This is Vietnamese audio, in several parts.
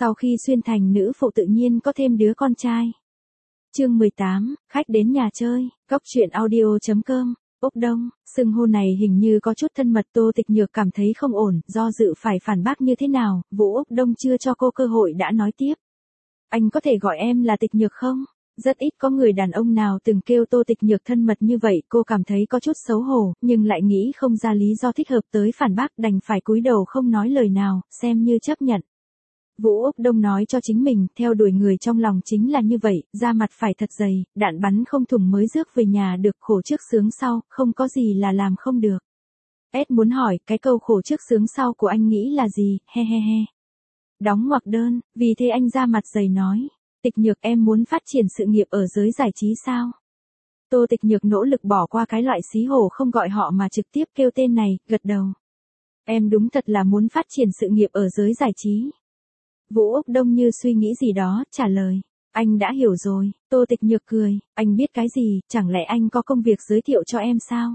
Sau khi xuyên thành nữ phụ tự nhiên có thêm đứa con trai. Chương 18, khách đến nhà chơi, Cốc truyện audio.com. Úc Đông, xưng hô này hình như có chút thân mật. Tô Tịch Nhược cảm thấy không ổn, do dự phải phản bác như thế nào, Vũ Úc Đông chưa cho cô cơ hội đã nói tiếp. Anh có thể gọi em là Tịch Nhược không? Rất ít có người đàn ông nào từng kêu Tô Tịch Nhược thân mật như vậy, cô cảm thấy có chút xấu hổ, nhưng lại nghĩ không ra lý do thích hợp tới phản bác, đành phải cúi đầu không nói lời nào, xem như chấp nhận. Vũ Úc Đông nói cho chính mình, theo đuổi người trong lòng chính là như vậy, da mặt phải thật dày, đạn bắn không thủng mới rước về nhà được, khổ trước sướng sau, không có gì là làm không được. Ed muốn hỏi, cái câu khổ trước sướng sau của anh nghĩ là gì, he he he. Đóng ngoặc đơn, vì thế anh da mặt dày nói, Tịch Nhược em muốn phát triển sự nghiệp ở giới giải trí sao? Tô Tịch Nhược nỗ lực bỏ qua cái loại xí hổ không gọi họ mà trực tiếp kêu tên này, gật đầu. Em đúng thật là muốn phát triển sự nghiệp ở giới giải trí. Vũ Úc Đông như suy nghĩ gì đó, trả lời. Anh đã hiểu rồi, Tô Tịch Nhược cười, anh biết cái gì, chẳng lẽ anh có công việc giới thiệu cho em sao?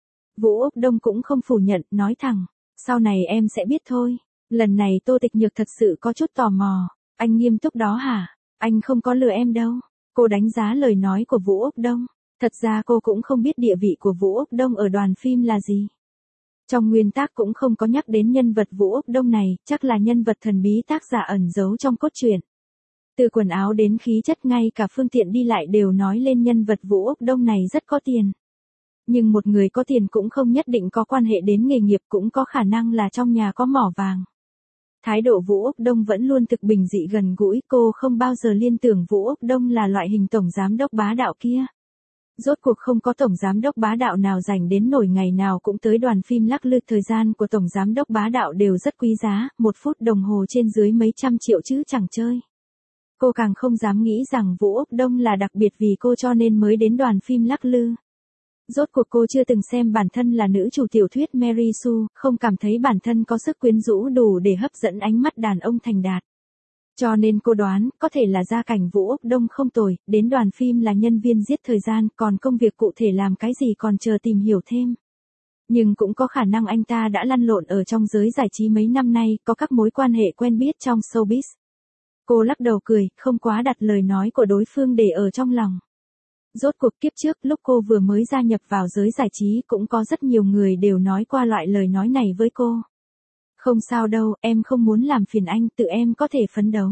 Vũ Úc Đông cũng không phủ nhận, nói thẳng, sau này em sẽ biết thôi. Lần này Tô Tịch Nhược thật sự có chút tò mò, anh nghiêm túc đó hả? Anh không có lừa em đâu. Cô đánh giá lời nói của Vũ Úc Đông, thật ra cô cũng không biết địa vị của Vũ Úc Đông ở đoàn phim là gì. Trong nguyên tác cũng không có nhắc đến nhân vật Vũ Úc Đông này, chắc là nhân vật thần bí tác giả ẩn giấu trong cốt truyện. Từ quần áo đến khí chất ngay cả phương tiện đi lại đều nói lên nhân vật Vũ Úc Đông này rất có tiền. Nhưng một người có tiền cũng không nhất định có quan hệ đến nghề nghiệp, cũng có khả năng là trong nhà có mỏ vàng. Thái độ Vũ Úc Đông vẫn luôn thực bình dị gần gũi, cô không bao giờ liên tưởng Vũ Úc Đông là loại hình tổng giám đốc bá đạo kia. Rốt cuộc không có tổng giám đốc bá đạo nào rảnh đến nổi ngày nào cũng tới đoàn phim lắc lư, thời gian của tổng giám đốc bá đạo đều rất quý giá, 1 phút đồng hồ trên dưới mấy trăm triệu chứ chẳng chơi. Cô càng không dám nghĩ rằng Vũ Úc Đông là đặc biệt vì cô cho nên mới đến đoàn phim lắc lư. Rốt cuộc cô chưa từng xem bản thân là nữ chủ tiểu thuyết Mary Sue, không cảm thấy bản thân có sức quyến rũ đủ để hấp dẫn ánh mắt đàn ông thành đạt. Cho nên cô đoán, có thể là gia cảnh Vũ Úc Đông không tồi, đến đoàn phim là nhân viên giết thời gian, còn công việc cụ thể làm cái gì còn chờ tìm hiểu thêm. Nhưng cũng có khả năng anh ta đã lăn lộn ở trong giới giải trí mấy năm nay, có các mối quan hệ quen biết trong showbiz. Cô lắc đầu cười, không quá đặt lời nói của đối phương để ở trong lòng. Rốt cuộc kiếp trước, lúc cô vừa mới gia nhập vào giới giải trí cũng có rất nhiều người đều nói qua loại lời nói này với cô. Không sao đâu, em không muốn làm phiền anh, tự em có thể phấn đấu.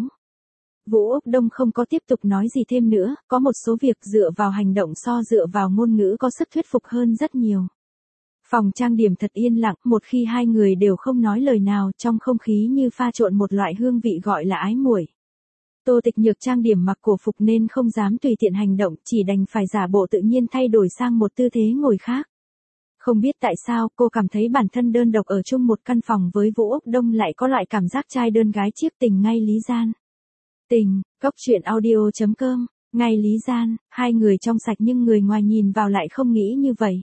Vũ Úc Đông không có tiếp tục nói gì thêm nữa, có một số việc dựa vào hành động so dựa vào ngôn ngữ có sức thuyết phục hơn rất nhiều. Phòng trang điểm thật yên lặng, một khi hai người đều không nói lời nào, trong không khí như pha trộn một loại hương vị gọi là ái muội. Tô Tịch Nhược trang điểm mặc cổ phục nên không dám tùy tiện hành động, chỉ đành phải giả bộ tự nhiên thay đổi sang một tư thế ngồi khác. Không biết tại sao, cô cảm thấy bản thân đơn độc ở chung một căn phòng với Vũ Úc Đông lại có loại cảm giác trai đơn gái chiếc tình ngay lý gian. Tình, Cốc truyện audio.com, ngay lý gian, hai người trong sạch nhưng người ngoài nhìn vào lại không nghĩ như vậy.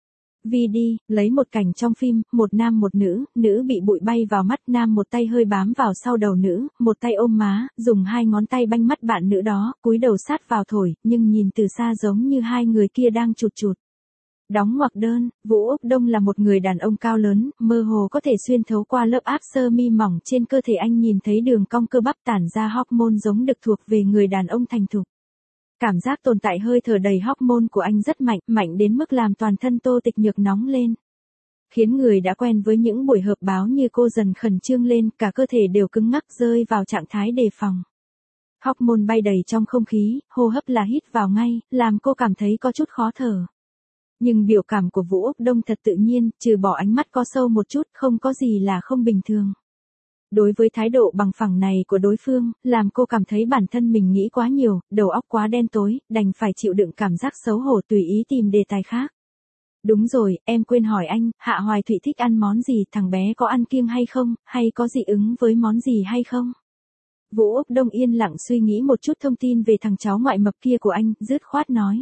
Vì đi, lấy một cảnh trong phim, một nam một nữ bị bụi bay vào mắt, nam một tay hơi bám vào sau đầu nữ, một tay ôm má, dùng 2 ngón tay banh mắt bạn nữ đó, cúi đầu sát vào thổi, nhưng nhìn từ xa giống như hai người kia đang chụt chụt. Đóng ngoặc đơn, Vũ Úc Đông là một người đàn ông cao lớn, mơ hồ có thể xuyên thấu qua lớp áo sơ mi mỏng trên cơ thể anh nhìn thấy đường cong cơ bắp tản ra hormone giống được thuộc về người đàn ông thành thục. Cảm giác tồn tại hơi thở đầy hormone của anh rất mạnh, mạnh đến mức làm toàn thân Tô Tịch Nhược nóng lên. Khiến người đã quen với những buổi họp báo như cô dần khẩn trương lên, cả cơ thể đều cứng ngắc rơi vào trạng thái đề phòng. Hormone bay đầy trong không khí, hô hấp là hít vào ngay, làm cô cảm thấy có chút khó thở. Nhưng biểu cảm của Vũ Úc Đông thật tự nhiên, trừ bỏ ánh mắt có sâu một chút, không có gì là không bình thường. Đối với thái độ bằng phẳng này của đối phương, làm cô cảm thấy bản thân mình nghĩ quá nhiều, đầu óc quá đen tối, đành phải chịu đựng cảm giác xấu hổ tùy ý tìm đề tài khác. Đúng rồi, em quên hỏi anh, Hạ Hoài Thụy thích ăn món gì, thằng bé có ăn kiêng hay không, hay có dị ứng với món gì hay không? Vũ Úc Đông yên lặng suy nghĩ một chút thông tin về thằng cháu ngoại mập kia của anh, dứt khoát nói.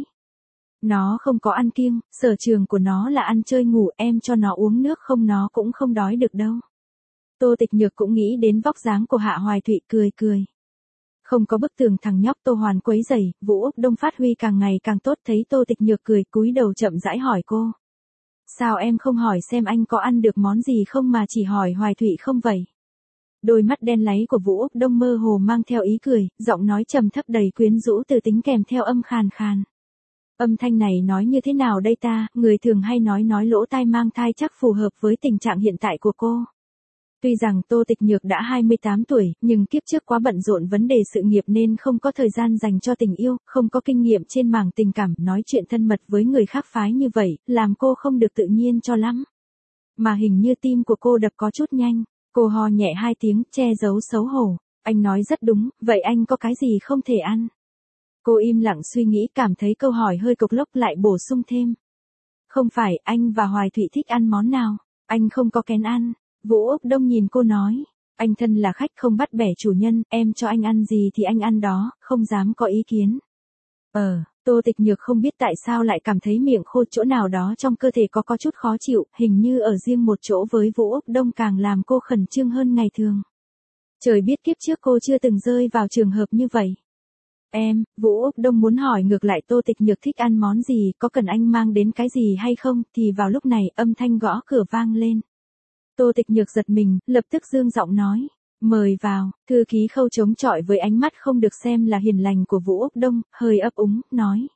Nó không có ăn kiêng, sở trường của nó là ăn chơi ngủ, em cho nó uống nước không nó cũng không đói được đâu. Tô Tịch Nhược cũng nghĩ đến vóc dáng của Hạ Hoài Thụy, cười cười. Không có bức tường thằng nhóc Tô Hoàn quấy rầy, Vũ Úc Đông phát huy càng ngày càng tốt, thấy Tô Tịch Nhược cười, cúi đầu chậm rãi hỏi cô. Sao em không hỏi xem anh có ăn được món gì không mà chỉ hỏi Hoài Thụy không vậy? Đôi mắt đen láy của Vũ Úc Đông mơ hồ mang theo ý cười, giọng nói trầm thấp đầy quyến rũ từ tính kèm theo âm khàn khàn. Âm thanh này nói như thế nào đây ta, người thường hay nói lỗ tai mang thai chắc phù hợp với tình trạng hiện tại của cô. Tuy rằng Tô Tịch Nhược đã 28 tuổi, nhưng kiếp trước quá bận rộn vấn đề sự nghiệp nên không có thời gian dành cho tình yêu, không có kinh nghiệm trên mảng tình cảm, nói chuyện thân mật với người khác phái như vậy, làm cô không được tự nhiên cho lắm. Mà hình như tim của cô đập có chút nhanh, cô ho nhẹ 2 tiếng, che giấu xấu hổ. Anh nói rất đúng, vậy anh có cái gì không thể ăn? Cô im lặng suy nghĩ, cảm thấy câu hỏi hơi cộc lốc, lại bổ sung thêm. Không phải, anh và Hoài Thụy thích ăn món nào? Anh không có kén ăn. Vũ Úc Đông nhìn cô nói. Anh thân là khách không bắt bẻ chủ nhân, em cho anh ăn gì thì anh ăn đó, không dám có ý kiến. Tô Tịch Nhược không biết tại sao lại cảm thấy miệng khô, chỗ nào đó trong cơ thể có chút khó chịu, hình như ở riêng một chỗ với Vũ Úc Đông càng làm cô khẩn trương hơn ngày thường. Trời biết kiếp trước cô chưa từng rơi vào trường hợp như vậy. Vũ Úc Đông muốn hỏi ngược lại Tô Tịch Nhược thích ăn món gì, có cần anh mang đến cái gì hay không, thì vào lúc này âm thanh gõ cửa vang lên. Tô Tịch Nhược giật mình, lập tức dương giọng nói, mời vào. Thư ký Khâu chống chọi với ánh mắt không được xem là hiền lành của Vũ Úc Đông, hơi ấp úng, nói.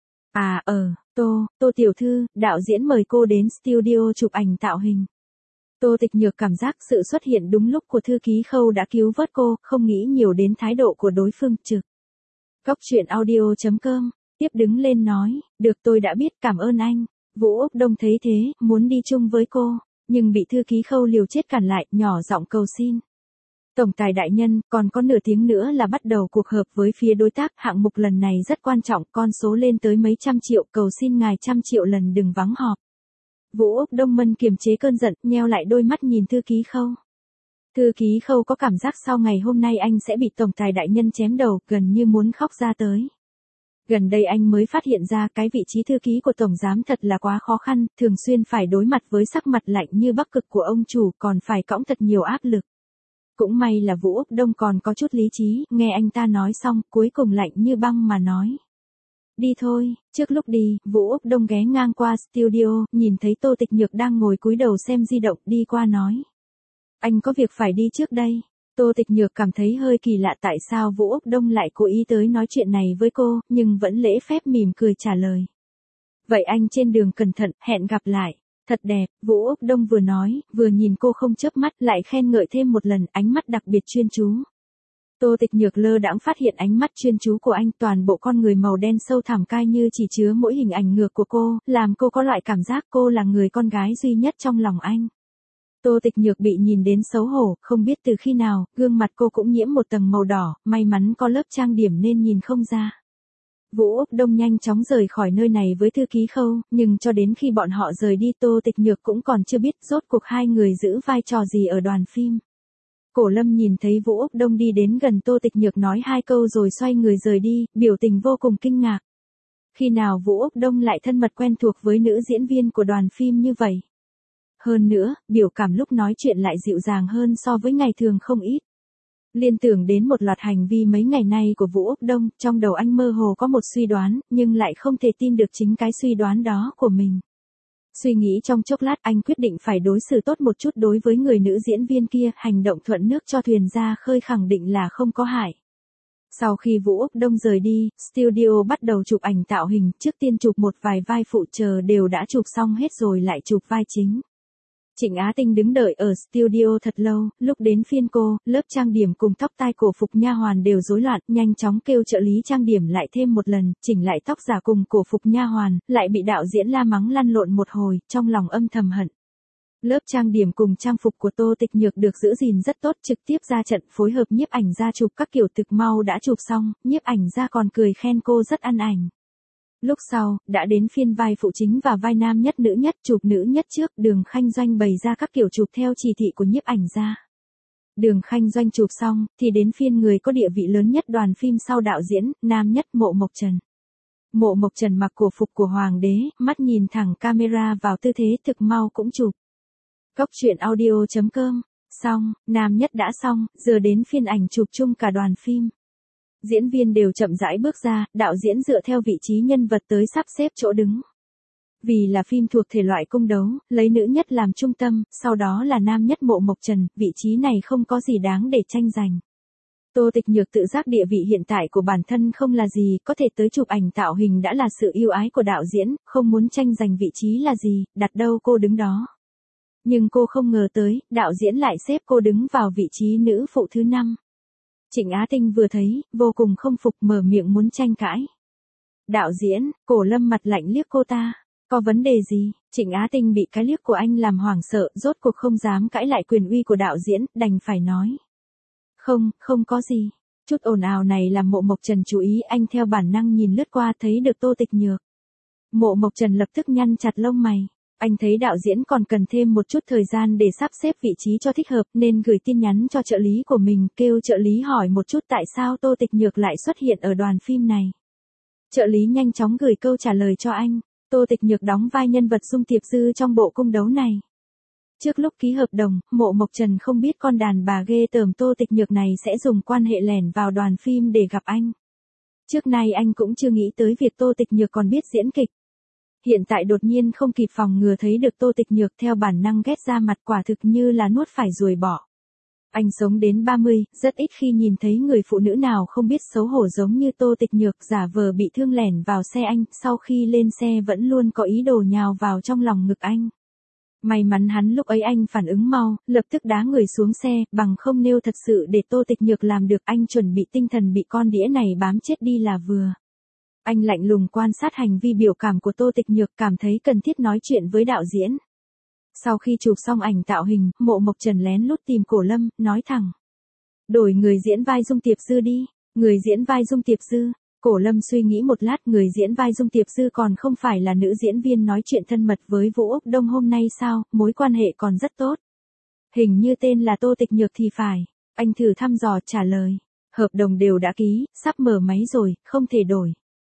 Tô tiểu thư, đạo diễn mời cô đến studio chụp ảnh tạo hình. Tô Tịch Nhược cảm giác sự xuất hiện đúng lúc của thư ký Khâu đã cứu vớt cô, không nghĩ nhiều đến thái độ của đối phương. Trực. Cóc truyện audio.com, tiếp đứng lên nói, được tôi đã biết, cảm ơn anh. Vũ Úc Đông thấy thế, muốn đi chung với cô, nhưng bị thư ký Khâu liều chết cản lại, nhỏ giọng cầu xin. Tổng tài đại nhân, còn có nửa tiếng nữa là bắt đầu cuộc họp với phía đối tác, hạng mục lần này rất quan trọng, con số lên tới mấy trăm triệu, cầu xin ngài 100 triệu lần đừng vắng họp. Vũ Úc Đông Mân kiềm chế cơn giận, nheo lại đôi mắt nhìn thư ký Khâu. Thư ký Khâu có cảm giác sau ngày hôm nay anh sẽ bị tổng tài đại nhân chém đầu, gần như muốn khóc ra tới. Gần đây anh mới phát hiện ra cái vị trí thư ký của tổng giám thật là quá khó khăn, thường xuyên phải đối mặt với sắc mặt lạnh như Bắc Cực của ông chủ, còn phải cõng thật nhiều áp lực. Cũng may là Vũ Úc Đông còn có chút lý trí, nghe anh ta nói xong, cuối cùng lạnh như băng mà nói. Đi thôi. Trước lúc đi, Vũ Úc Đông ghé ngang qua studio, nhìn thấy Tô Tịch Nhược đang ngồi cúi đầu xem di động, đi qua nói. Anh có việc phải đi trước đây. Tô Tịch Nhược cảm thấy hơi kỳ lạ tại sao Vũ Úc Đông lại cố ý tới nói chuyện này với cô, nhưng vẫn lễ phép mỉm cười trả lời. Vậy anh trên đường cẩn thận, hẹn gặp lại. Thật đẹp, Vũ Úc Đông vừa nói, vừa nhìn cô không chớp mắt, lại khen ngợi thêm một lần, ánh mắt đặc biệt chuyên chú. Tô Tịch Nhược lơ đãng phát hiện ánh mắt chuyên chú của anh, toàn bộ con người màu đen sâu thẳm cai như chỉ chứa mỗi hình ảnh ngược của cô, làm cô có loại cảm giác cô là người con gái duy nhất trong lòng anh. Tô Tịch Nhược bị nhìn đến xấu hổ, không biết từ khi nào, gương mặt cô cũng nhiễm một tầng màu đỏ, may mắn có lớp trang điểm nên nhìn không ra. Vũ Úc Đông nhanh chóng rời khỏi nơi này với thư ký Khâu, nhưng cho đến khi bọn họ rời đi Tô Tịch Nhược cũng còn chưa biết rốt cuộc hai người giữ vai trò gì ở đoàn phim. Cổ Lâm nhìn thấy Vũ Úc Đông đi đến gần Tô Tịch Nhược nói 2 câu rồi xoay người rời đi, biểu tình vô cùng kinh ngạc. Khi nào Vũ Úc Đông lại thân mật quen thuộc với nữ diễn viên của đoàn phim như vậy? Hơn nữa, biểu cảm lúc nói chuyện lại dịu dàng hơn so với ngày thường không ít. Liên tưởng đến một loạt hành vi mấy ngày nay của Vũ Úc Đông, trong đầu anh mơ hồ có một suy đoán, nhưng lại không thể tin được chính cái suy đoán đó của mình. Suy nghĩ trong chốc lát, anh quyết định phải đối xử tốt một chút đối với người nữ diễn viên kia, hành động thuận nước cho thuyền ra khơi khẳng định là không có hại. Sau khi Vũ Úc Đông rời đi, studio bắt đầu chụp ảnh tạo hình, trước tiên chụp một vài vai phụ chờ đều đã chụp xong hết rồi lại chụp vai chính. Trịnh Á Tinh đứng đợi ở studio thật lâu, lúc đến phiên cô, lớp trang điểm cùng tóc tai cổ phục nha hoàn đều rối loạn, nhanh chóng kêu trợ lý trang điểm lại thêm một lần, chỉnh lại tóc giả cùng cổ phục nha hoàn, lại bị đạo diễn la mắng lăn lộn một hồi, trong lòng âm thầm hận. Lớp trang điểm cùng trang phục của Tô Tịch Nhược được giữ gìn rất tốt, trực tiếp ra trận phối hợp nhiếp ảnh gia chụp các kiểu thực mau đã chụp xong, nhiếp ảnh gia còn cười khen cô rất ăn ảnh. Lúc sau, đã đến phiên vai phụ chính và vai nam nhất nữ nhất, chụp nữ nhất trước, Đường Khanh Doanh bày ra các kiểu chụp theo chỉ thị của nhiếp ảnh gia. Đường Khanh Doanh chụp xong, thì đến phiên người có địa vị lớn nhất đoàn phim sau đạo diễn, nam nhất Mộ Mộc Trần. Mộ Mộc Trần mặc cổ phục của hoàng đế, mắt nhìn thẳng camera vào tư thế thực mau cũng chụp. Cóc truyện audio.com, xong, nam nhất đã xong, giờ đến phiên ảnh chụp chung cả đoàn phim. Diễn viên đều chậm rãi bước ra, đạo diễn dựa theo vị trí nhân vật tới sắp xếp chỗ đứng. Vì là phim thuộc thể loại cung đấu, lấy nữ nhất làm trung tâm, sau đó là nam nhất Mộ Mộc Trần, vị trí này không có gì đáng để tranh giành. Tô Tịch Nhược tự giác địa vị hiện tại của bản thân không là gì, có thể tới chụp ảnh tạo hình đã là sự yêu ái của đạo diễn, không muốn tranh giành vị trí là gì, đặt đâu cô đứng đó. Nhưng cô không ngờ tới, đạo diễn lại xếp cô đứng vào vị trí nữ phụ thứ 5. Trịnh Á Tinh vừa thấy, vô cùng không phục mở miệng muốn tranh cãi. Đạo diễn, Cổ Lâm mặt lạnh liếc cô ta. Có vấn đề gì? Trịnh Á Tinh bị cái liếc của anh làm hoảng sợ, rốt cuộc không dám cãi lại quyền uy của đạo diễn, đành phải nói. Không có gì. Chút ồn ào này làm Mộ Mộc Trần chú ý, anh theo bản năng nhìn lướt qua thấy được Tô Tịch Nhược. Mộ Mộc Trần lập tức nhăn chặt lông mày. Anh thấy đạo diễn còn cần thêm một chút thời gian để sắp xếp vị trí cho thích hợp nên gửi tin nhắn cho trợ lý của mình, kêu trợ lý hỏi một chút tại sao Tô Tịch Nhược lại xuất hiện ở đoàn phim này. Trợ lý nhanh chóng gửi câu trả lời cho anh. Tô Tịch Nhược đóng vai nhân vật Dung Tiệp Dư trong bộ cung đấu này. Trước lúc ký hợp đồng, Mộ Mộc Trần không biết con đàn bà ghê tởm Tô Tịch Nhược này sẽ dùng quan hệ lẻn vào đoàn phim để gặp anh. Trước nay anh cũng chưa nghĩ tới việc Tô Tịch Nhược còn biết diễn kịch. Hiện tại đột nhiên không kịp phòng ngừa thấy được Tô Tịch Nhược theo bản năng ghét ra mặt, quả thực như là nuốt phải ruồi bỏ. Anh sống đến 30, rất ít khi nhìn thấy người phụ nữ nào không biết xấu hổ giống như Tô Tịch Nhược giả vờ bị thương lẻn vào xe anh, sau khi lên xe vẫn luôn có ý đồ nhào vào trong lòng ngực anh. May mắn hắn lúc ấy anh phản ứng mau, lập tức đá người xuống xe, bằng không nếu thật sự để Tô Tịch Nhược làm được anh chuẩn bị tinh thần bị con đĩa này bám chết đi là vừa. Anh lạnh lùng quan sát hành vi biểu cảm của Tô Tịch Nhược, cảm thấy cần thiết nói chuyện với đạo diễn. Sau khi chụp xong ảnh tạo hình, Mộ Mộc Trần lén lút tìm Cổ Lâm, nói thẳng. Đổi người diễn vai Dung Tiệp Dư đi, người diễn vai Dung Tiệp Dư. Cổ Lâm suy nghĩ một lát, người diễn vai Dung Tiệp Dư còn không phải là nữ diễn viên nói chuyện thân mật với Vũ Úc Đông hôm nay sao, mối quan hệ còn rất tốt. Hình như tên là Tô Tịch Nhược thì phải. Anh thử thăm dò trả lời. Hợp đồng đều đã ký, sắp mở máy rồi, không thể đổi.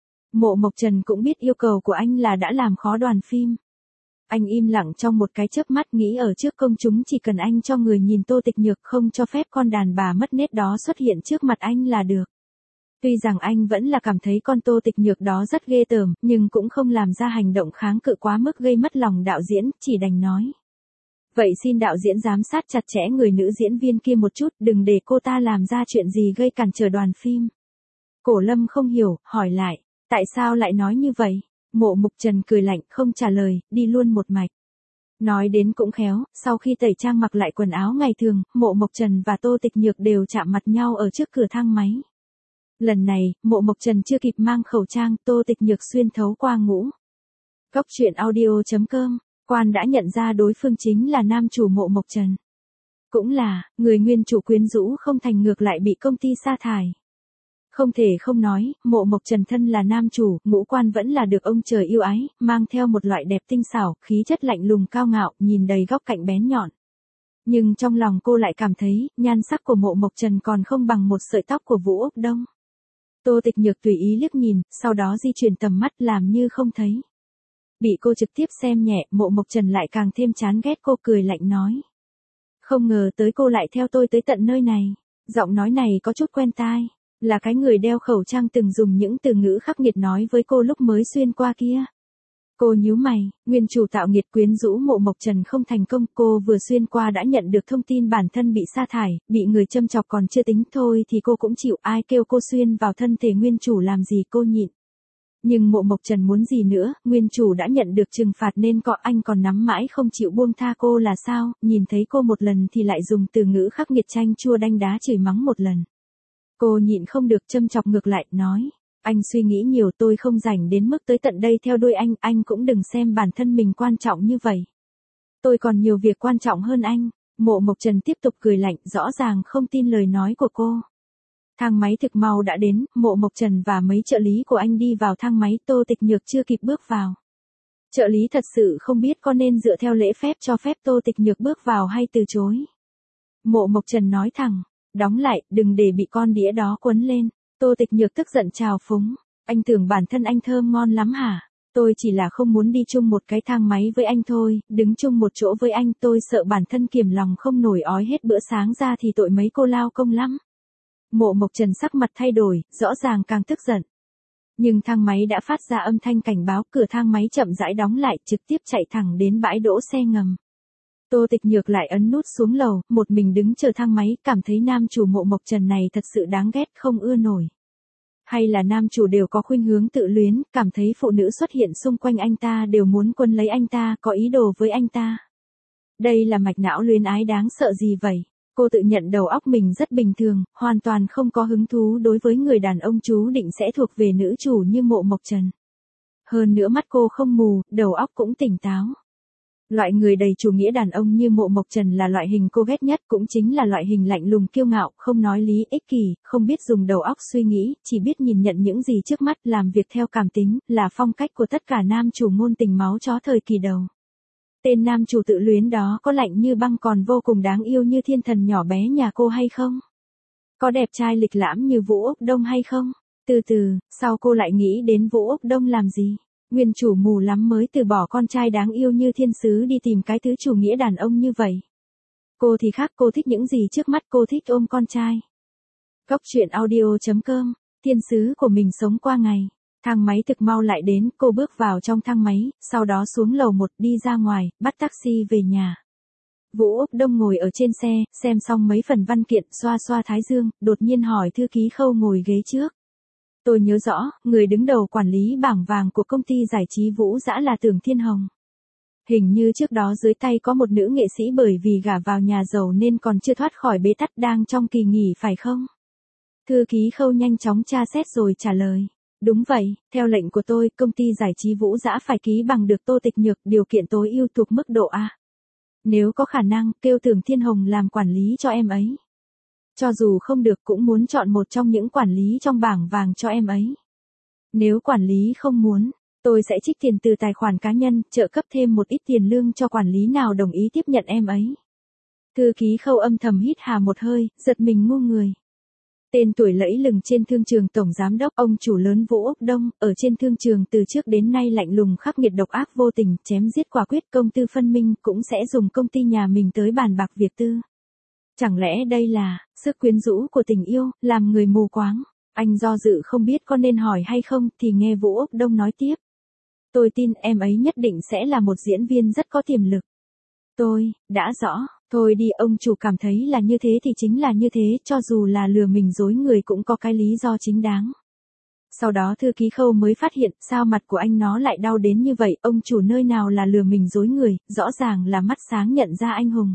Mộ Mộc Trần cũng biết yêu cầu của anh là đã làm khó đoàn phim. Anh im lặng trong một cái chớp mắt, nghĩ ở trước công chúng chỉ cần anh cho người nhìn Tô Tịch Nhược, không cho phép con đàn bà mất nết đó xuất hiện trước mặt anh là được. Tuy rằng anh vẫn là cảm thấy con Tô Tịch Nhược đó rất ghê tởm, nhưng cũng không làm ra hành động kháng cự quá mức gây mất lòng đạo diễn, chỉ đành nói. Vậy xin đạo diễn giám sát chặt chẽ người nữ diễn viên kia một chút, đừng để cô ta làm ra chuyện gì gây cản trở đoàn phim. Cổ Lâm không hiểu, hỏi lại, tại sao lại nói như vậy? Mộ Mộc Trần cười lạnh, không trả lời, đi luôn một mạch. Nói đến cũng khéo, sau khi tẩy trang mặc lại quần áo ngày thường, Mộ Mộc Trần và Tô Tịch Nhược đều chạm mặt nhau ở trước cửa thang máy. Lần này, Mộ Mộc Trần chưa kịp mang khẩu trang, Tô Tịch Nhược xuyên thấu qua ngũ. Góc truyện audio.com, quan đã nhận ra đối phương chính là nam chủ Mộ Mộc Trần. Cũng là, người nguyên chủ quyến rũ không thành, ngược lại bị công ty sa thải. Không thể không nói, Mộ Mộc Trần thân là nam chủ, ngũ quan vẫn là được ông trời yêu ái, mang theo một loại đẹp tinh xảo, khí chất lạnh lùng cao ngạo, nhìn đầy góc cạnh bén nhọn. Nhưng trong lòng cô lại cảm thấy, nhan sắc của Mộ Mộc Trần còn không bằng một sợi tóc của Vũ Úc Đông. Tô Tịch Nhược tùy ý liếc nhìn, sau đó di chuyển tầm mắt làm như không thấy. Bị cô trực tiếp xem nhẹ, Mộ Mộc Trần lại càng thêm chán ghét cô, cười lạnh nói. Không ngờ tới cô lại theo tôi tới tận nơi này. Giọng nói này có chút quen tai. Là cái người đeo khẩu trang từng dùng những từ ngữ khắc nghiệt nói với cô lúc mới xuyên qua kia. Cô nhíu mày, nguyên chủ tạo nghiệt quyến rũ Mộ Mộc Trần không thành công, cô vừa xuyên qua đã nhận được thông tin bản thân bị sa thải, bị người châm chọc còn chưa tính thôi thì cô cũng chịu, ai kêu cô xuyên vào thân thể nguyên chủ làm gì cô nhịn. Nhưng Mộ Mộc Trần muốn gì nữa, nguyên chủ đã nhận được trừng phạt nên anh còn nắm mãi không chịu buông tha cô là sao, nhìn thấy cô một lần thì lại dùng từ ngữ khắc nghiệt chanh chua đanh đá chửi mắng một lần. Cô nhịn không được châm chọc ngược lại, nói, anh suy nghĩ nhiều, tôi không rảnh đến mức tới tận đây theo đuôi anh cũng đừng xem bản thân mình quan trọng như vậy. Tôi còn nhiều việc quan trọng hơn anh. Mộ Mộc Trần tiếp tục cười lạnh, rõ ràng không tin lời nói của cô. Thang máy thực mau đã đến, Mộ Mộc Trần và mấy trợ lý của anh đi vào thang máy, Tô Tịch Nhược chưa kịp bước vào. Trợ lý thật sự không biết có nên dựa theo lễ phép cho phép Tô Tịch Nhược bước vào hay từ chối. Mộ Mộc Trần nói thẳng. Đóng lại, đừng để bị con đĩa đó quấn lên. Tô Tịch Nhược tức giận trào phúng. Anh tưởng bản thân anh thơm ngon lắm hả? Tôi chỉ là không muốn đi chung một cái thang máy với anh thôi, đứng chung một chỗ với anh tôi sợ bản thân kiềm lòng không nổi, ói hết bữa sáng ra thì tội mấy cô lao công lắm. Mộ Mộc Trần sắc mặt thay đổi, rõ ràng càng tức giận. Nhưng thang máy đã phát ra âm thanh cảnh báo, cửa thang máy chậm rãi đóng lại, trực tiếp chạy thẳng đến bãi đỗ xe ngầm. Tô Tịch Nhược lại ấn nút xuống lầu, một mình đứng chờ thang máy, cảm thấy nam chủ Mộ Mộc Trần này thật sự đáng ghét, không ưa nổi. Hay là nam chủ đều có khuynh hướng tự luyến, cảm thấy phụ nữ xuất hiện xung quanh anh ta đều muốn quân lấy anh ta, có ý đồ với anh ta. Đây là mạch não luyến ái đáng sợ gì vậy? Cô tự nhận đầu óc mình rất bình thường, hoàn toàn không có hứng thú đối với người đàn ông chú định sẽ thuộc về nữ chủ như Mộ Mộc Trần. Hơn nữa mắt cô không mù, đầu óc cũng tỉnh táo. Loại người đầy chủ nghĩa đàn ông như Mộ Mộc Trần là loại hình cô ghét nhất, cũng chính là loại hình lạnh lùng kiêu ngạo, không nói lý, ích kỷ, không biết dùng đầu óc suy nghĩ, chỉ biết nhìn nhận những gì trước mắt, làm việc theo cảm tính, là phong cách của tất cả nam chủ ngôn tình máu chó thời kỳ đầu. Tên nam chủ tự luyến đó có lạnh như băng còn vô cùng đáng yêu như thiên thần nhỏ bé nhà cô hay không? Có đẹp trai lịch lãm như Vũ Úc Đông hay không? Từ từ, sao cô lại nghĩ đến Vũ Úc Đông làm gì? Nguyên chủ mù lắm mới từ bỏ con trai đáng yêu như thiên sứ đi tìm cái thứ chủ nghĩa đàn ông như vậy. Cô thì khác, cô thích những gì trước mắt, cô thích ôm con trai. Góc truyện audio.com, thiên sứ của mình sống qua ngày. Thang máy thực mau lại đến, cô bước vào trong thang máy, sau đó xuống lầu 1 đi ra ngoài, bắt taxi về nhà. Vũ Úc Đông ngồi ở trên xe, xem xong mấy phần văn kiện, xoa xoa thái dương, đột nhiên hỏi thư ký Khâu ngồi ghế trước. Tôi nhớ rõ, người đứng đầu quản lý bảng vàng của công ty giải trí Vũ Dã là Tưởng Thiên Hồng. Hình như trước đó dưới tay có một nữ nghệ sĩ bởi vì gả vào nhà giàu nên còn chưa thoát khỏi bế tắc, đang trong kỳ nghỉ phải không? Thư ký Khâu nhanh chóng tra xét rồi trả lời. Đúng vậy, theo lệnh của tôi, công ty giải trí Vũ Dã phải ký bằng được Tô Tịch Nhược, điều kiện tối ưu thuộc mức độ A. Nếu có khả năng, kêu Tưởng Thiên Hồng làm quản lý cho em ấy. Cho dù không được cũng muốn chọn một trong những quản lý trong bảng vàng cho em ấy. Nếu quản lý không muốn, tôi sẽ trích tiền từ tài khoản cá nhân, trợ cấp thêm một ít tiền lương cho quản lý nào đồng ý tiếp nhận em ấy. Thư ký Khâu âm thầm hít hà một hơi, giật mình ngu người. Tên tuổi lẫy lừng trên thương trường tổng giám đốc, ông chủ lớn Vũ Úc Đông, ở trên thương trường từ trước đến nay lạnh lùng khắc nghiệt, độc ác vô tình, chém giết quả quyết, công tư phân minh, cũng sẽ dùng công ty nhà mình tới bàn bạc việc tư. Chẳng lẽ đây là sức quyến rũ của tình yêu, làm người mù quáng? Anh do dự không biết có nên hỏi hay không, thì nghe Vũ Úc Đông nói tiếp. Tôi tin em ấy nhất định sẽ là một diễn viên rất có tiềm lực. Tôi, đã rõ, thôi đi, ông chủ cảm thấy là như thế thì chính là như thế, cho dù là lừa mình dối người cũng có cái lý do chính đáng. Sau đó thư ký Khâu mới phát hiện, sao mặt của anh nó lại đau đến như vậy, ông chủ nơi nào là lừa mình dối người, rõ ràng là mắt sáng nhận ra anh hùng.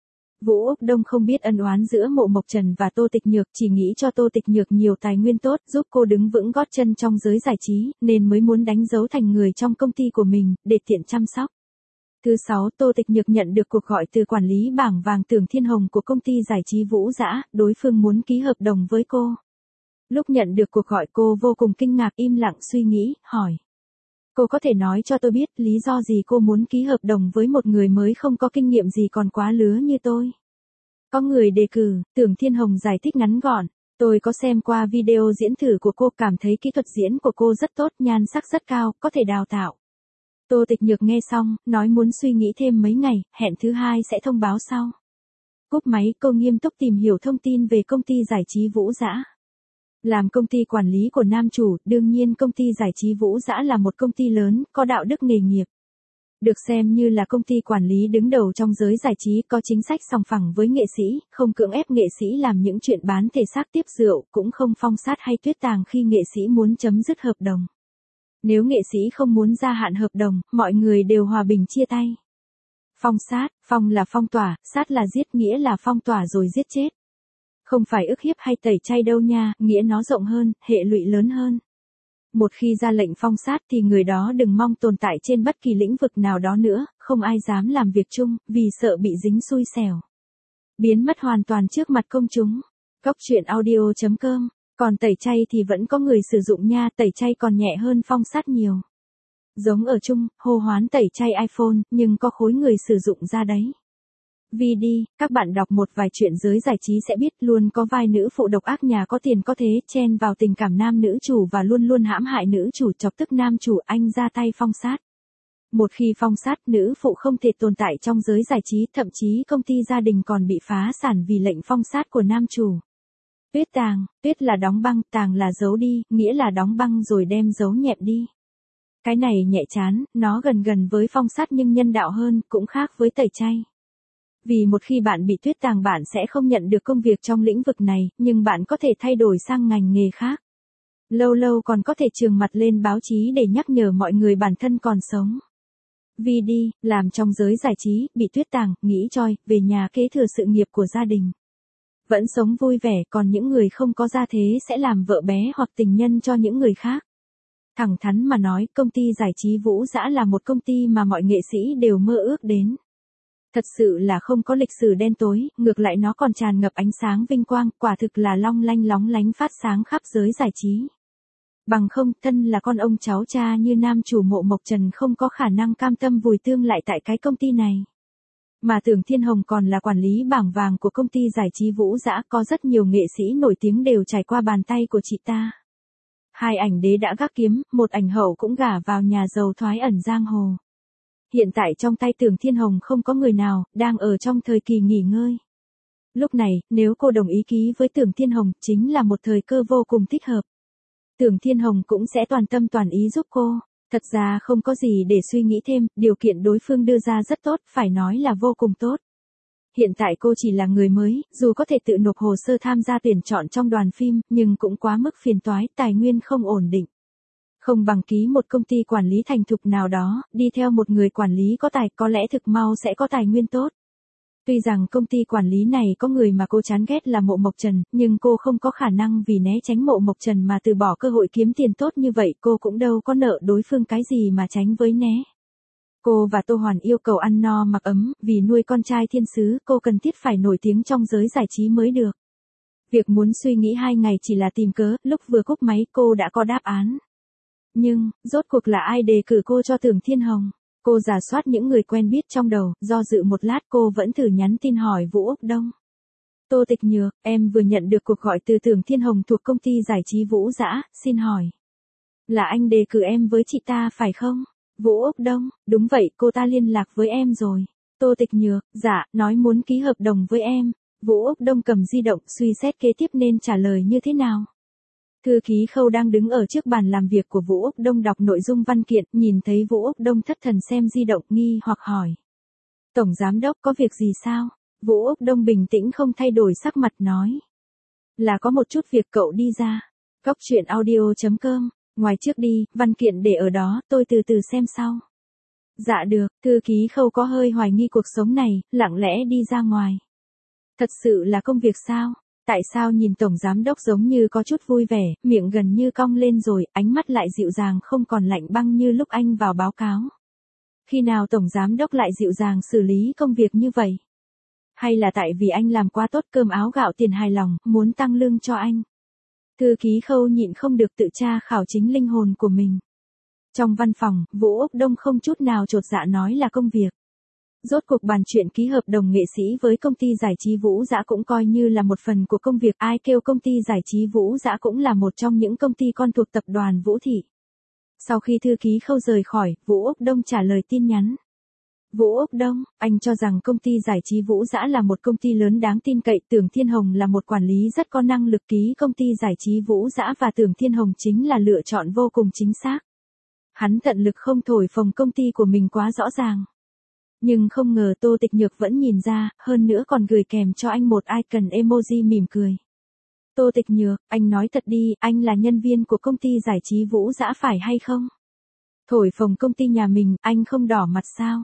Vũ Úc Đông không biết ân oán giữa Mộ Mộc Trần và Tô Tịch Nhược, chỉ nghĩ cho Tô Tịch Nhược nhiều tài nguyên tốt, giúp cô đứng vững gót chân trong giới giải trí, nên mới muốn đánh dấu thành người trong công ty của mình, để tiện chăm sóc. Thứ 6, Tô Tịch Nhược nhận được cuộc gọi từ quản lý bảng vàng Tưởng Thiên Hồng của công ty giải trí Vũ Dã, đối phương muốn ký hợp đồng với cô. Lúc nhận được cuộc gọi cô vô cùng kinh ngạc, im lặng suy nghĩ, hỏi. Cô có thể nói cho tôi biết lý do gì cô muốn ký hợp đồng với một người mới không có kinh nghiệm gì còn quá lứa như tôi? Có người đề cử, Tưởng Thiên Hồng giải thích ngắn gọn. Tôi có xem qua video diễn thử của cô, cảm thấy kỹ thuật diễn của cô rất tốt, nhan sắc rất cao, có thể đào tạo. Tô Tịch Nhược nghe xong, nói muốn suy nghĩ thêm mấy ngày, hẹn thứ 2 sẽ thông báo sau. Cúp máy, cô nghiêm túc tìm hiểu thông tin về công ty giải trí Vũ Dã. Làm công ty quản lý của nam chủ, đương nhiên công ty giải trí Vũ Dã là một công ty lớn, có đạo đức nghề nghiệp. Được xem như là công ty quản lý đứng đầu trong giới giải trí, có chính sách sòng phẳng với nghệ sĩ, không cưỡng ép nghệ sĩ làm những chuyện bán thể xác tiếp rượu, cũng không phong sát hay tuyết tàng khi nghệ sĩ muốn chấm dứt hợp đồng. Nếu nghệ sĩ không muốn gia hạn hợp đồng, mọi người đều hòa bình chia tay. Phong sát, phong là phong tỏa, sát là giết, nghĩa là phong tỏa rồi giết chết. Không phải ức hiếp hay tẩy chay đâu nha, nghĩa nó rộng hơn, hệ lụy lớn hơn. Một khi ra lệnh phong sát thì người đó đừng mong tồn tại trên bất kỳ lĩnh vực nào đó nữa, không ai dám làm việc chung, vì sợ bị dính xui xẻo. Biến mất hoàn toàn trước mặt công chúng. Góc truyện audio.com, còn tẩy chay thì vẫn có người sử dụng nha, tẩy chay còn nhẹ hơn phong sát nhiều. Giống ở chung, hô hoán tẩy chay iPhone, nhưng có khối người sử dụng ra đấy. Vì đi, các bạn đọc một vài chuyện giới giải trí sẽ biết luôn có vai nữ phụ độc ác nhà có tiền có thế chen vào tình cảm nam nữ chủ và luôn luôn hãm hại nữ chủ, chọc tức nam chủ, anh ra tay phong sát. Một khi phong sát, nữ phụ không thể tồn tại trong giới giải trí, thậm chí công ty gia đình còn bị phá sản vì lệnh phong sát của nam chủ. Tuyết tàng, tuyết là đóng băng, tàng là giấu đi, nghĩa là đóng băng rồi đem giấu nhẹm đi. Cái này nhẹ chán, nó gần gần với phong sát nhưng nhân đạo hơn, cũng khác với tẩy chay. Vì một khi bạn bị tuyết tàng bạn sẽ không nhận được công việc trong lĩnh vực này, nhưng bạn có thể thay đổi sang ngành nghề khác. Lâu lâu còn có thể trường mặt lên báo chí để nhắc nhở mọi người bản thân còn sống. Vì đi, làm trong giới giải trí, bị tuyết tàng, nghĩ choi, về nhà kế thừa sự nghiệp của gia đình. Vẫn sống vui vẻ, còn những người không có gia thế sẽ làm vợ bé hoặc tình nhân cho những người khác. Thẳng thắn mà nói, công ty giải trí Vũ Dã là một công ty mà mọi nghệ sĩ đều mơ ước đến. Thật sự là không có lịch sử đen tối, ngược lại nó còn tràn ngập ánh sáng vinh quang, quả thực là long lanh lóng lánh phát sáng khắp giới giải trí. Bằng không, thân là con ông cháu cha như nam chủ Mộ Mộc Trần không có khả năng cam tâm vùi tương lại tại cái công ty này. Mà Tưởng Thiên Hồng còn là quản lý bảng vàng của công ty giải trí Vũ Dã, có rất nhiều nghệ sĩ nổi tiếng đều trải qua bàn tay của chị ta. Hai ảnh đế đã gác kiếm, một ảnh hậu cũng gả vào nhà giàu thoái ẩn giang hồ. Hiện tại trong tay Tưởng Thiên Hồng không có người nào, đang ở trong thời kỳ nghỉ ngơi. Lúc này, nếu cô đồng ý ký với Tưởng Thiên Hồng, chính là một thời cơ vô cùng thích hợp. Tưởng Thiên Hồng cũng sẽ toàn tâm toàn ý giúp cô. Thật ra không có gì để suy nghĩ thêm, điều kiện đối phương đưa ra rất tốt, phải nói là vô cùng tốt. Hiện tại cô chỉ là người mới, dù có thể tự nộp hồ sơ tham gia tuyển chọn trong đoàn phim, nhưng cũng quá mức phiền toái, tài nguyên không ổn định. Không bằng ký một công ty quản lý thành thục nào đó, đi theo một người quản lý có tài, có lẽ thực mau sẽ có tài nguyên tốt. Tuy rằng công ty quản lý này có người mà cô chán ghét là Mộ Mộc Trần, nhưng cô không có khả năng vì né tránh Mộ Mộc Trần mà từ bỏ cơ hội kiếm tiền tốt như vậy, cô cũng đâu có nợ đối phương cái gì mà tránh với né. Cô và Tô Hoàn yêu cầu ăn no mặc ấm, vì nuôi con trai thiên sứ, cô cần thiết phải nổi tiếng trong giới giải trí mới được. Việc muốn suy nghĩ 2 ngày chỉ là tìm cớ, lúc vừa cúp máy cô đã có đáp án. Nhưng, rốt cuộc là ai đề cử cô cho Tưởng Thiên Hồng? Cô rà soát những người quen biết trong đầu, do dự một lát cô vẫn thử nhắn tin hỏi Vũ Úc Đông. Tô Tịch Nhược, em vừa nhận được cuộc gọi từ Tưởng Thiên Hồng thuộc công ty giải trí Vũ Dã, xin hỏi. Là anh đề cử em với chị ta phải không? Vũ Úc Đông, đúng vậy, cô ta liên lạc với em rồi. Tô Tịch Nhược, dạ, nói muốn ký hợp đồng với em. Vũ Úc Đông cầm di động, suy xét kế tiếp nên trả lời như thế nào. Thư ký Khâu đang đứng ở trước bàn làm việc của Vũ Úc Đông đọc nội dung văn kiện, nhìn thấy Vũ Úc Đông thất thần xem di động, nghi hoặc hỏi. Tổng giám đốc có việc gì sao? Vũ Úc Đông bình tĩnh không thay đổi sắc mặt nói. Là có một chút việc cậu đi ra. Góc truyện audio.com, ngoài trước đi, văn kiện để ở đó, tôi từ từ xem sau. Dạ được, thư ký Khâu có hơi hoài nghi cuộc sống này, lặng lẽ đi ra ngoài. Thật sự là công việc sao? Tại sao nhìn tổng giám đốc giống như có chút vui vẻ, miệng gần như cong lên rồi, ánh mắt lại dịu dàng không còn lạnh băng như lúc anh vào báo cáo. Khi nào tổng giám đốc lại dịu dàng xử lý công việc như vậy? Hay là tại vì anh làm quá tốt cơm áo gạo tiền hài lòng, muốn tăng lương cho anh? Thư ký Khâu nhịn không được tự tra khảo chính linh hồn của mình. Trong văn phòng, Vũ Úc Đông không chút nào chột dạ nói là công việc. Rốt cuộc bàn chuyện ký hợp đồng nghệ sĩ với công ty giải trí Vũ Dã cũng coi như là một phần của công việc, ai kêu công ty giải trí Vũ Dã cũng là một trong những công ty con thuộc tập đoàn Vũ Thị. Sau khi thư ký Khâu rời khỏi, Vũ Úc Đông trả lời tin nhắn. Vũ Úc Đông, anh cho rằng công ty giải trí Vũ Dã là một công ty lớn đáng tin cậy, Tưởng Thiên Hồng là một quản lý rất có năng lực, ký công ty giải trí Vũ Dã và Tưởng Thiên Hồng chính là lựa chọn vô cùng chính xác. Hắn tận lực không thổi phồng công ty của mình quá rõ ràng. Nhưng không ngờ Tô Tịch Nhược vẫn nhìn ra, hơn nữa còn gửi kèm cho anh một icon emoji mỉm cười. Tô Tịch Nhược, anh nói thật đi, anh là nhân viên của công ty giải trí Vũ Dã phải hay không? Thổi phồng công ty nhà mình, anh không đỏ mặt sao?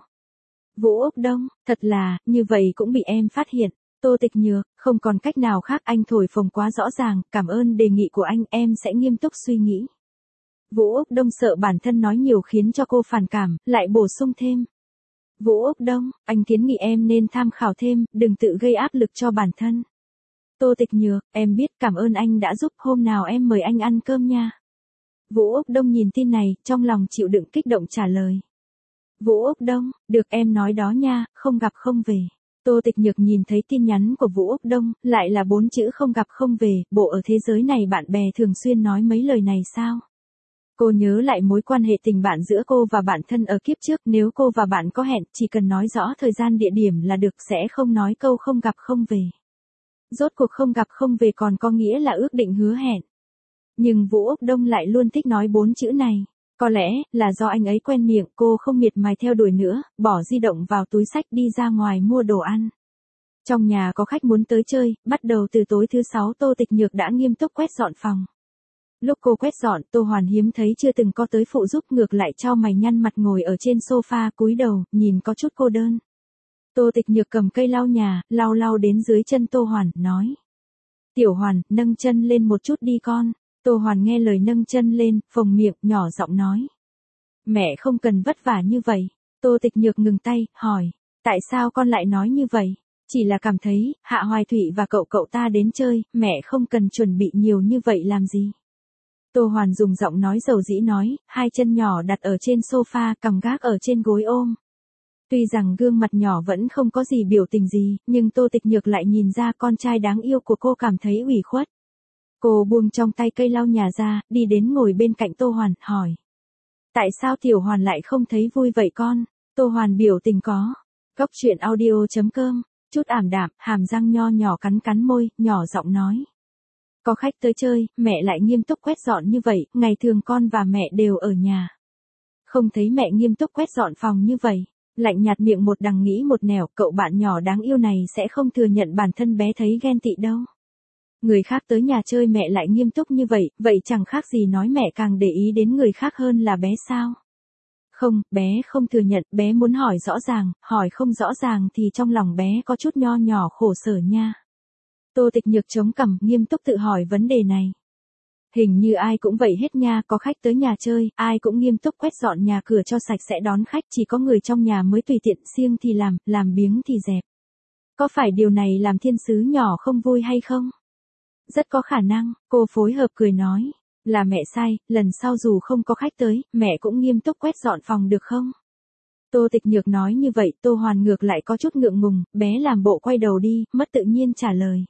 Vũ Úc Đông, thật là, như vậy cũng bị em phát hiện. Tô Tịch Nhược, không còn cách nào khác, anh thổi phồng quá rõ ràng, cảm ơn đề nghị của anh, em sẽ nghiêm túc suy nghĩ. Vũ Úc Đông sợ bản thân nói nhiều khiến cho cô phản cảm, lại bổ sung thêm. Vũ Úc Đông, anh kiến nghị em nên tham khảo thêm, đừng tự gây áp lực cho bản thân. Tô Tịch Nhược, em biết, cảm ơn anh đã giúp, hôm nào em mời anh ăn cơm nha. Vũ Úc Đông nhìn tin này, trong lòng chịu đựng kích động trả lời. Vũ Úc Đông, được em nói đó nha, không gặp không về. Tô Tịch Nhược nhìn thấy tin nhắn của Vũ Úc Đông, lại là 4 chữ không gặp không về, bộ ở thế giới này bạn bè thường xuyên nói mấy lời này sao? Cô nhớ lại mối quan hệ tình bạn giữa cô và bạn thân ở kiếp trước, nếu cô và bạn có hẹn, chỉ cần nói rõ thời gian địa điểm là được, sẽ không nói câu không gặp không về. Rốt cuộc không gặp không về còn có nghĩa là ước định hứa hẹn. Nhưng Vũ Úc Đông lại luôn thích nói 4 chữ này. Có lẽ là do anh ấy quen miệng, cô không miệt mài theo đuổi nữa, bỏ di động vào túi xách đi ra ngoài mua đồ ăn. Trong nhà có khách muốn tới chơi, bắt đầu từ tối thứ 6 Tô Tịch Nhược đã nghiêm túc quét dọn phòng. Lúc cô quét dọn, Tô Hoàn hiếm thấy chưa từng có tới phụ giúp, ngược lại chau mày nhăn mặt ngồi ở trên sofa cúi đầu, nhìn có chút cô đơn. Tô Tịch Nhược cầm cây lau nhà, lau lau đến dưới chân Tô Hoàn, nói. Tiểu Hoàn, nâng chân lên một chút đi con. Tô Hoàn nghe lời nâng chân lên, phồng miệng, nhỏ giọng nói. Mẹ không cần vất vả như vậy. Tô Tịch Nhược ngừng tay, hỏi. Tại sao con lại nói như vậy? Chỉ là cảm thấy, Hạ Hoài Thụy và cậu ta đến chơi, mẹ không cần chuẩn bị nhiều như vậy làm gì. Tô Hoàn dùng giọng nói dầu dĩ nói, hai chân nhỏ đặt ở trên sofa, cằm gác ở trên gối ôm. Tuy rằng gương mặt nhỏ vẫn không có gì biểu tình gì, nhưng Tô Tịch Nhược lại nhìn ra con trai đáng yêu của cô cảm thấy ủy khuất. Cô buông trong tay cây lau nhà ra, đi đến ngồi bên cạnh Tô Hoàn, hỏi. Tại sao Tiểu Hoàn lại không thấy vui vậy con? Tô Hoàn biểu tình có. Cốc truyện audio.com, chút ảm đạm, hàm răng nho nhỏ cắn cắn môi, nhỏ giọng nói. Có khách tới chơi, mẹ lại nghiêm túc quét dọn như vậy, ngày thường con và mẹ đều ở nhà. Không thấy mẹ nghiêm túc quét dọn phòng như vậy. Lạnh nhạt miệng một đằng nghĩ một nẻo, cậu bạn nhỏ đáng yêu này sẽ không thừa nhận bản thân bé thấy ghen tị đâu. Người khác tới nhà chơi mẹ lại nghiêm túc như vậy chẳng khác gì nói mẹ càng để ý đến người khác hơn là bé sao. Không, bé không thừa nhận, bé muốn hỏi rõ ràng, hỏi không rõ ràng thì trong lòng bé có chút nho nhỏ khổ sở nha. Tô Tịch Nhược chống cằm, nghiêm túc tự hỏi vấn đề này. Hình như ai cũng vậy hết nha, có khách tới nhà chơi, ai cũng nghiêm túc quét dọn nhà cửa cho sạch sẽ đón khách, chỉ có người trong nhà mới tùy tiện, siêng thì làm biếng thì dẹp. Có phải điều này làm thiên sứ nhỏ không vui hay không? Rất có khả năng, cô phối hợp cười nói. Là mẹ sai, lần sau dù không có khách tới, mẹ cũng nghiêm túc quét dọn phòng được không? Tô Tịch Nhược nói như vậy, Tô Hoàn ngược lại có chút ngượng ngùng, bé làm bộ quay đầu đi, mất tự nhiên trả lời.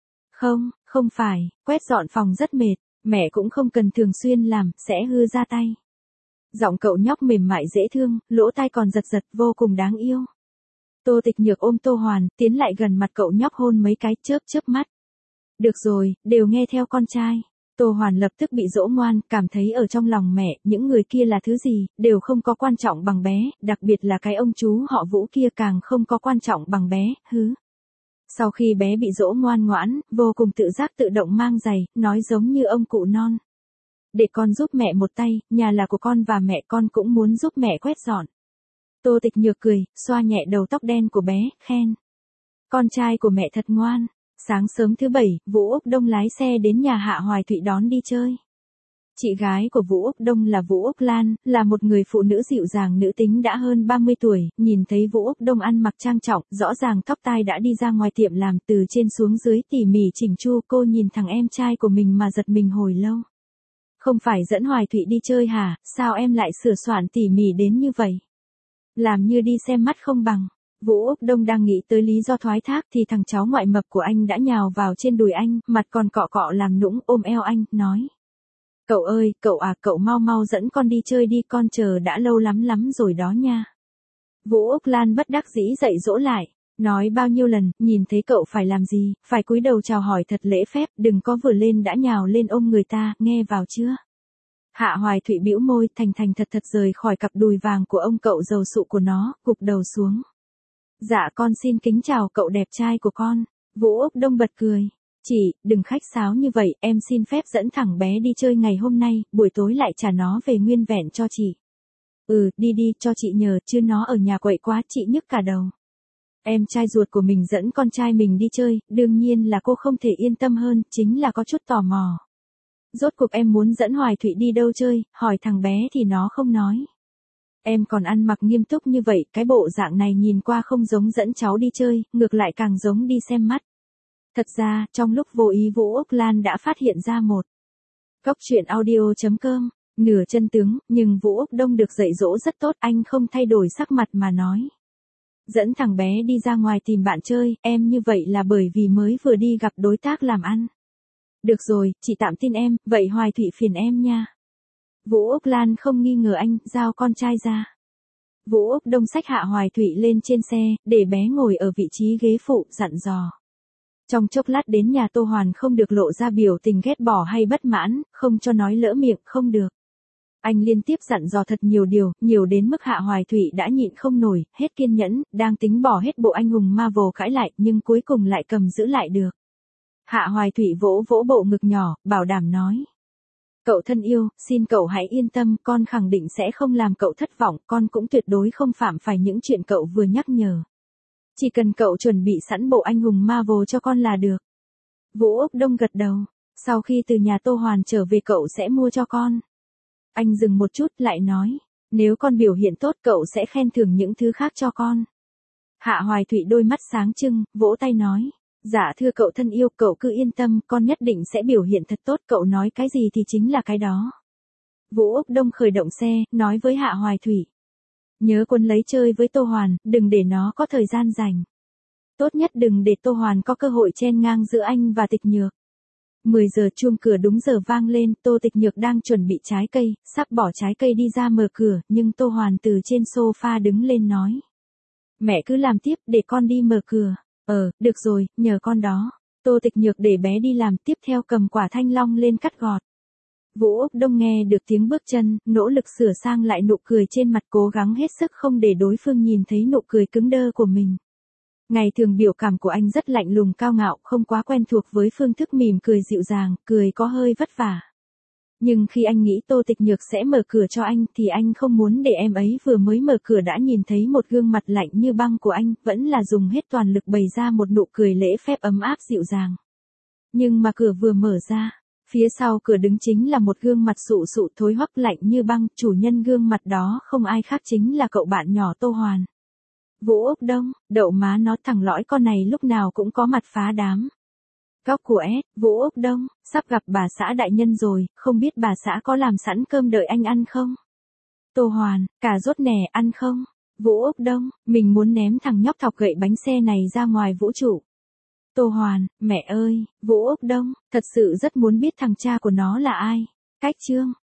Không phải, quét dọn phòng rất mệt, mẹ cũng không cần thường xuyên làm, sẽ hư ra tay. Giọng cậu nhóc mềm mại dễ thương, lỗ tai còn giật giật vô cùng đáng yêu. Tô Tịch Nhược ôm Tô Hoàn, tiến lại gần mặt cậu nhóc hôn mấy cái, chớp mắt. Được rồi, đều nghe theo con trai. Tô Hoàn lập tức bị dỗ ngoan, cảm thấy ở trong lòng mẹ, những người kia là thứ gì, đều không có quan trọng bằng bé, đặc biệt là cái ông chú họ Vũ kia càng không có quan trọng bằng bé, hứ. Sau khi bé bị dỗ ngoan ngoãn, vô cùng tự giác tự động mang giày, nói giống như ông cụ non. Để con giúp mẹ một tay, nhà là của con và mẹ, con cũng muốn giúp mẹ quét dọn. Tô Tịch Nhược cười, xoa nhẹ đầu tóc đen của bé, khen. Con trai của mẹ thật ngoan. Sáng sớm thứ Bảy, Vũ Úc Đông lái xe đến nhà Hạ Hoài Thụy đón đi chơi. Chị gái của Vũ Úc Đông là Vũ Úc Lan, là một người phụ nữ dịu dàng nữ tính đã hơn 30 tuổi, nhìn thấy Vũ Úc Đông ăn mặc trang trọng, rõ ràng tóc tai đã đi ra ngoài tiệm làm, từ trên xuống dưới tỉ mỉ chỉnh chu, cô nhìn thằng em trai của mình mà giật mình hồi lâu. Không phải dẫn Hoài Thụy đi chơi hả, sao em lại sửa soạn tỉ mỉ đến như vậy? Làm như đi xem mắt không bằng. Vũ Úc Đông đang nghĩ tới lý do thoái thác thì thằng cháu ngoại mập của anh đã nhào vào trên đùi anh, mặt còn cọ cọ làm nũng, ôm eo anh, nói. Cậu ơi, cậu mau dẫn con đi chơi đi, con chờ đã lâu lắm rồi đó nha. Vũ Úc Lan bất đắc dĩ dạy dỗ lại, nói bao nhiêu lần, nhìn thấy cậu phải làm gì, phải cúi đầu chào hỏi thật lễ phép, đừng có vừa lên đã nhào lên ôm người ta, nghe vào chưa? Hạ Hoài Thụy bĩu môi, thành thật rời khỏi cặp đùi vàng của ông cậu giàu sụ của nó, gục đầu xuống. Dạ con xin kính chào cậu đẹp trai của con. Vũ Úc Đông bật cười. Chị, đừng khách sáo như vậy, em xin phép dẫn thằng bé đi chơi ngày hôm nay, buổi tối lại trả nó về nguyên vẹn cho chị. Đi, cho chị nhờ, chứ nó ở nhà quậy quá, chị nhức cả đầu. Em trai ruột của mình dẫn con trai mình đi chơi, đương nhiên là cô không thể yên tâm hơn, chính là có chút tò mò. Rốt cuộc em muốn dẫn Hoài Thụy đi đâu chơi, hỏi thằng bé thì nó không nói. Em còn ăn mặc nghiêm túc như vậy, cái bộ dạng này nhìn qua không giống dẫn cháu đi chơi, ngược lại càng giống đi xem mắt. Thật ra, trong lúc vô ý Vũ Úc Lan đã phát hiện ra một cốc truyện audio.com, nửa chân tướng, nhưng Vũ Úc Đông được dạy dỗ rất tốt, anh không thay đổi sắc mặt mà nói. Dẫn thằng bé đi ra ngoài tìm bạn chơi, em như vậy là bởi vì mới vừa đi gặp đối tác làm ăn. Được rồi, chị tạm tin em, vậy Hoài Thụy phiền em nha. Vũ Úc Lan không nghi ngờ anh, giao con trai ra. Vũ Úc Đông xách Hạ Hoài Thụy lên trên xe, để bé ngồi ở vị trí ghế phụ, dặn dò. Trong chốc lát đến nhà Tô Hoàn không được lộ ra biểu tình ghét bỏ hay bất mãn, không cho nói lỡ miệng không được. Anh liên tiếp dặn dò thật nhiều điều, nhiều đến mức Hạ Hoài Thụy đã nhịn không nổi, hết kiên nhẫn, đang tính bỏ hết bộ anh hùng Marvel cãi lại, nhưng cuối cùng lại cầm giữ lại được. Hạ Hoài Thụy vỗ vỗ bộ ngực nhỏ, bảo đảm nói. Cậu thân yêu, xin cậu hãy yên tâm, con khẳng định sẽ không làm cậu thất vọng, con cũng tuyệt đối không phạm phải những chuyện cậu vừa nhắc nhở. Chỉ cần cậu chuẩn bị sẵn bộ anh hùng Marvel cho con là được. Vũ Úc Đông gật đầu, sau khi từ nhà Tô Hoàn trở về cậu sẽ mua cho con. Anh dừng một chút lại nói, nếu con biểu hiện tốt cậu sẽ khen thưởng những thứ khác cho con. Hạ Hoài Thụy đôi mắt sáng trưng, vỗ tay nói, dạ thưa cậu thân yêu, cậu cứ yên tâm, con nhất định sẽ biểu hiện thật tốt, cậu nói cái gì thì chính là cái đó. Vũ Úc Đông khởi động xe, nói với Hạ Hoài Thụy. Nhớ quân lấy chơi với Tô Hoàn, đừng để nó có thời gian rảnh. Tốt nhất đừng để Tô Hoàn có cơ hội chen ngang giữa anh và Tịch Nhược. 10 giờ chuông cửa đúng giờ vang lên, Tô Tịch Nhược đang chuẩn bị trái cây, sắp bỏ trái cây đi ra mở cửa, nhưng Tô Hoàn từ trên sofa đứng lên nói. Mẹ cứ làm tiếp, để con đi mở cửa. Được rồi, nhờ con đó. Tô Tịch Nhược để bé đi làm, tiếp theo cầm quả thanh long lên cắt gọt. Vũ Úc Đông nghe được tiếng bước chân, nỗ lực sửa sang lại nụ cười trên mặt, cố gắng hết sức không để đối phương nhìn thấy nụ cười cứng đơ của mình. Ngày thường biểu cảm của anh rất lạnh lùng cao ngạo, không quá quen thuộc với phương thức mỉm cười dịu dàng, cười có hơi vất vả. Nhưng khi anh nghĩ Tô Tịch Nhược sẽ mở cửa cho anh thì anh không muốn để em ấy vừa mới mở cửa đã nhìn thấy một gương mặt lạnh như băng của anh, vẫn là dùng hết toàn lực bày ra một nụ cười lễ phép ấm áp dịu dàng. Nhưng mà cửa vừa mở ra, phía sau cửa đứng chính là một gương mặt sụ sụ thối hoắc lạnh như băng, chủ nhân gương mặt đó không ai khác chính là cậu bạn nhỏ Tô Hoàn. Vũ Úc Đông, đậu má nó, thằng lõi con này lúc nào cũng có mặt phá đám. Góc của S, Vũ Úc Đông, sắp gặp bà xã đại nhân rồi, không biết bà xã có làm sẵn cơm đợi anh ăn không? Tô Hoàn, cà rốt nè, ăn không? Vũ Úc Đông, mình muốn ném thằng nhóc thọc gậy bánh xe này ra ngoài vũ trụ. Tô Hoàn, mẹ ơi, Vũ Úc Đông, thật sự rất muốn biết thằng cha của nó là ai. Cách chương